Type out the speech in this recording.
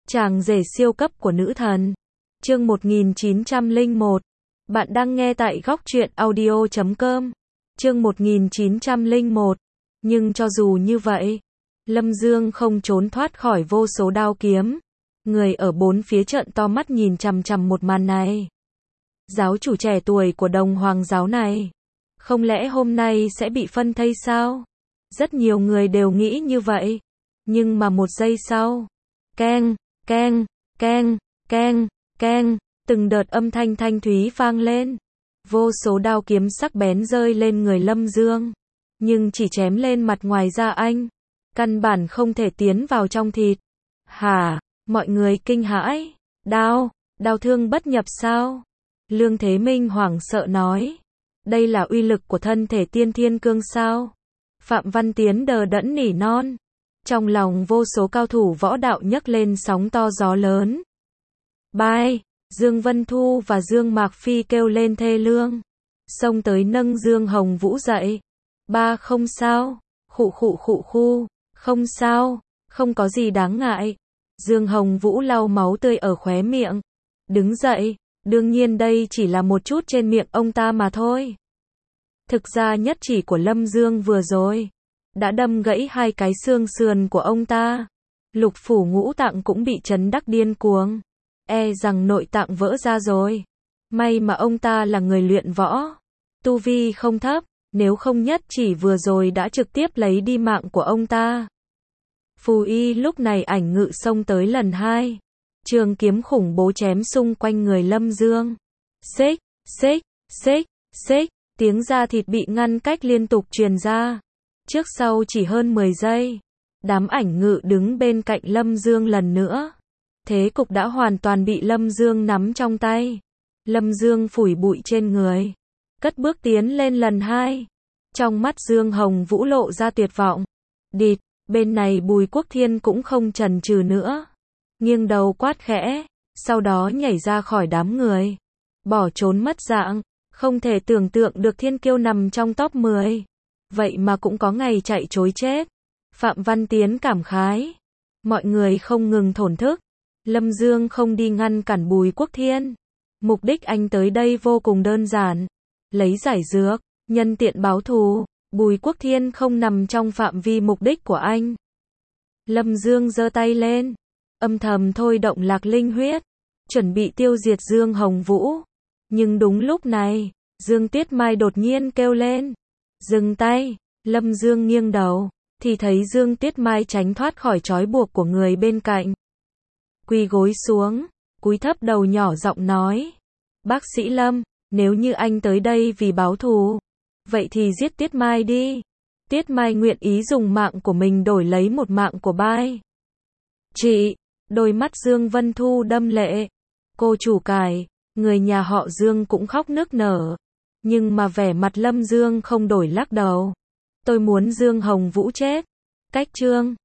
Chàng rể siêu cấp của nữ thần. Chương 1901. Bạn đang nghe tại góc truyện audio.com. Chương 1901. Nhưng cho dù như vậy, Lâm Dương không trốn thoát khỏi vô số đao kiếm. Người ở bốn phía trợn to mắt nhìn chằm chằm một màn này. Giáo chủ trẻ tuổi của Đồng Hoàng giáo này, không lẽ hôm nay sẽ bị phân thây sao? Rất nhiều người đều nghĩ như vậy. Nhưng mà một giây sau, keng, keng, keng, keng, keng, từng đợt âm thanh thanh thúy vang lên. Vô số đao kiếm sắc bén rơi lên người Lâm Dương, nhưng chỉ chém lên mặt ngoài da anh, căn bản không thể tiến vào trong thịt. Hả? Mọi người kinh hãi. Đao thương bất nhập sao? Lương Thế Minh hoảng sợ nói. Đây là uy lực của thân thể tiên thiên cương sao? Phạm Văn Tiến đờ đẫn nỉ non. Trong lòng vô số cao thủ võ đạo nhấc lên sóng to gió lớn. Bai, Dương Vân Thu và Dương Mạc Phi kêu lên thê lương, xông tới nâng Dương Hồng Vũ dậy. Ba không sao, khụ, không sao, không có gì đáng ngại. Dương Hồng Vũ lau máu tươi ở khóe miệng, đứng dậy, đương nhiên đây chỉ là một chút trên miệng ông ta mà thôi. Thực ra nhất chỉ của Lâm Dương vừa rồi đã đâm gãy hai cái xương sườn của ông ta. Lục phủ ngũ tạng cũng bị chấn đắc điên cuồng, e rằng nội tạng vỡ ra rồi. May mà ông ta là người luyện võ, tu vi không thấp, nếu không nhất chỉ vừa rồi đã trực tiếp lấy đi mạng của ông ta. Phù Y lúc này ảnh ngự xông tới lần hai, trường kiếm khủng bố chém xung quanh người Lâm Dương. Xích, xích, xích, xích, tiếng da thịt bị ngăn cách liên tục truyền ra. Trước sau chỉ hơn 10 giây, đám ảnh ngự đứng bên cạnh Lâm Dương lần nữa. Thế cục đã hoàn toàn bị Lâm Dương nắm trong tay. Lâm Dương phủi bụi trên người, cất bước tiến lên lần hai. Trong mắt Dương Hồng Vũ lộ ra tuyệt vọng. Địt, bên này Bùi Quốc Thiên cũng không chần chừ nữa, nghiêng đầu quát khẽ, sau đó nhảy ra khỏi đám người, bỏ trốn mất dạng. Không thể tưởng tượng được thiên kiêu nằm trong top 10, vậy mà cũng có ngày chạy trối chết. Phạm Văn Tiến cảm khái. Mọi người không ngừng thổn thức. Lâm Dương không đi ngăn cản Bùi Quốc Thiên. Mục đích anh tới đây vô cùng đơn giản, lấy giải dược, nhân tiện báo thù. Bùi Quốc Thiên không nằm trong phạm vi mục đích của anh. Lâm Dương giơ tay lên, âm thầm thôi động Lạc Linh huyết, chuẩn bị tiêu diệt Dương Hồng Vũ. Nhưng đúng lúc này, Dương Tuyết Mai đột nhiên kêu lên. Dừng tay. Lâm Dương nghiêng đầu, thì thấy Dương Tuyết Mai tránh thoát khỏi trói buộc của người bên cạnh. Quỳ gối xuống, cúi thấp đầu nhỏ giọng nói. Bác sĩ Lâm, nếu như anh tới đây vì báo thù, vậy thì giết Tuyết Mai đi. Tuyết Mai nguyện ý dùng mạng của mình đổi lấy một mạng của Bai. Chị, đôi mắt Dương Vân Thu đâm lệ. Cô chủ cải, người nhà họ Dương cũng khóc nức nở. Nhưng mà vẻ mặt Lâm Dương không đổi, lắc đầu. Tôi muốn Dương Hồng Vũ chết. Cách chương